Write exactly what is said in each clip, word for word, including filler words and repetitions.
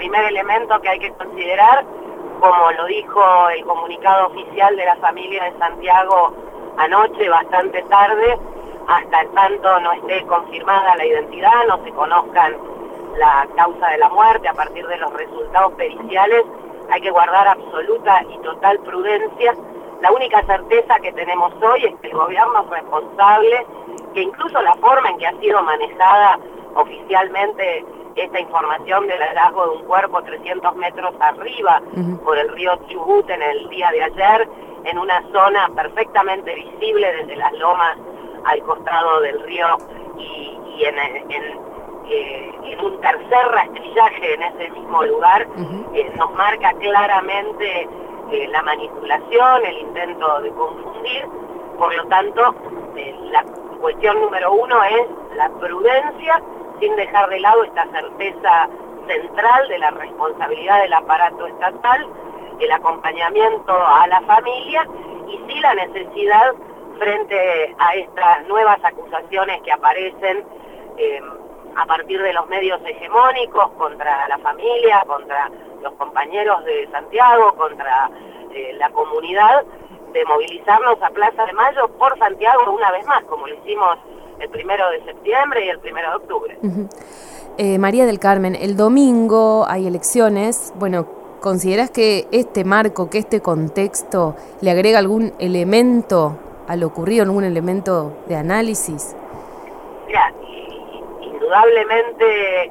primer elemento que hay que considerar, como lo dijo el comunicado oficial de la familia de Santiago anoche, bastante tarde, hasta tanto no esté confirmada la identidad, no se conozcan la causa de la muerte a partir de los resultados periciales, hay que guardar absoluta y total prudencia. La única certeza que tenemos hoy es que el gobierno es responsable, que incluso la forma en que ha sido manejada oficialmente esta información del hallazgo de un cuerpo trescientos metros arriba uh-huh. por el río Chubut en el día de ayer, en una zona perfectamente visible desde las lomas al costado del río y, y en, en, eh, en un tercer rastrillaje en ese mismo lugar, uh-huh. eh, nos marca claramente eh, la manipulación, el intento de confundir. Por lo tanto, eh, la cuestión número uno es la prudencia, sin dejar de lado esta certeza central de la responsabilidad del aparato estatal, el acompañamiento a la familia y sí la necesidad frente a estas nuevas acusaciones que aparecen eh, a partir de los medios hegemónicos contra la familia, contra los compañeros de Santiago, contra eh, la comunidad, de movilizarnos a Plaza de Mayo por Santiago una vez más, como lo hicimos el primero de septiembre y el primero de octubre. Uh-huh. eh, María del Carmen, el domingo hay elecciones. Bueno, ¿considerás que este marco, que este contexto le agrega algún elemento a lo ocurrido, algún elemento de análisis? Mira, indudablemente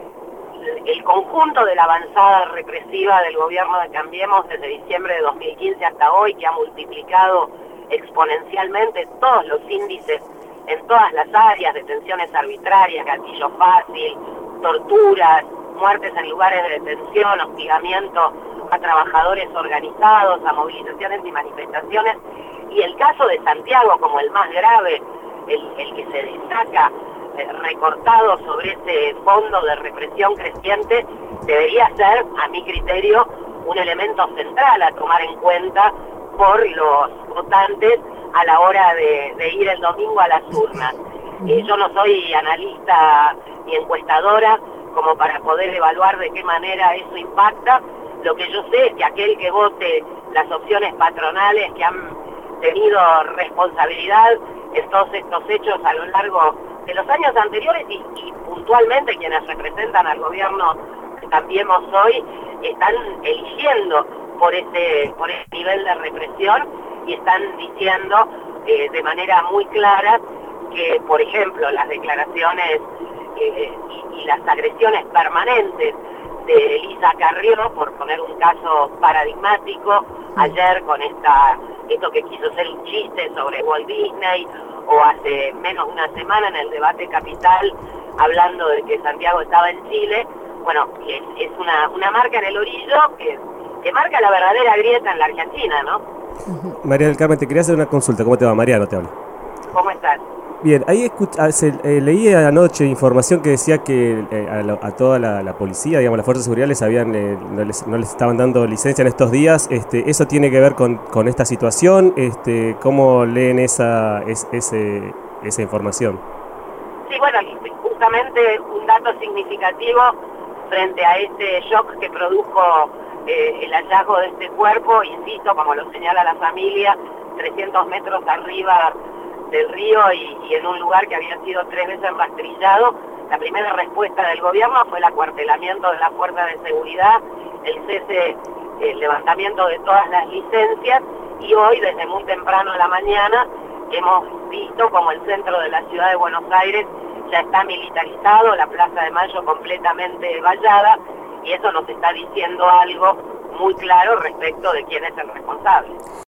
el conjunto de la avanzada represiva del gobierno de Cambiemos desde diciembre de dos mil quince hasta hoy, que ha multiplicado exponencialmente todos los índices en todas las áreas, detenciones arbitrarias, gatillo fácil, torturas, muertes en lugares de detención, hostigamiento a trabajadores organizados, a movilizaciones y manifestaciones, y el caso de Santiago como el más grave, el, el que se destaca, eh, recortado sobre ese fondo de represión creciente, debería ser, a mi criterio, un elemento central a tomar en cuenta por los votantes a la hora de, de ir el domingo a las urnas. Eh, yo no soy analista ni encuestadora como para poder evaluar de qué manera eso impacta. Lo que yo sé es que aquel que vote las opciones patronales que han tenido responsabilidad en todos estos hechos a lo largo de los años anteriores y, y puntualmente quienes representan al gobierno que Cambiemos hoy, están eligiendo por ese, por ese nivel de represión y están diciendo eh, de manera muy clara que, por ejemplo, las declaraciones eh, y, y las agresiones permanentes de Elisa Carrió, por poner un caso paradigmático, ayer con esta esto que quiso ser un chiste sobre Walt Disney, o hace menos de una semana en el debate Capital, hablando de que Santiago estaba en Chile. Bueno, es, es una, una marca en el orillo que, que marca la verdadera grieta en la Argentina, ¿no? María del Carmen, te quería hacer una consulta. ¿Cómo te va? Mariano te habla. ¿Cómo estás? Bien, ahí escucha, se, eh, leí anoche información que decía que eh, a, la, a toda la, la policía, digamos, las fuerzas de seguridad les habían, eh, no, les, no les estaban dando licencia en estos días. Este, ¿Eso tiene que ver con, con esta situación? Este, ¿Cómo leen esa, es, ese, esa información? Sí, bueno, justamente un dato significativo frente a este shock que produjo eh, el hallazgo de este cuerpo, insisto, como lo señala la familia, trescientos metros arriba del río y, y en un lugar que había sido tres veces rastrillado. La primera respuesta del gobierno fue el acuartelamiento de las fuerzas de seguridad, el cese, el levantamiento de todas las licencias, y hoy, desde muy temprano en la mañana, hemos visto como el centro de la ciudad de Buenos Aires ya está militarizado, la Plaza de Mayo completamente vallada, y eso nos está diciendo algo muy claro respecto de quién es el responsable.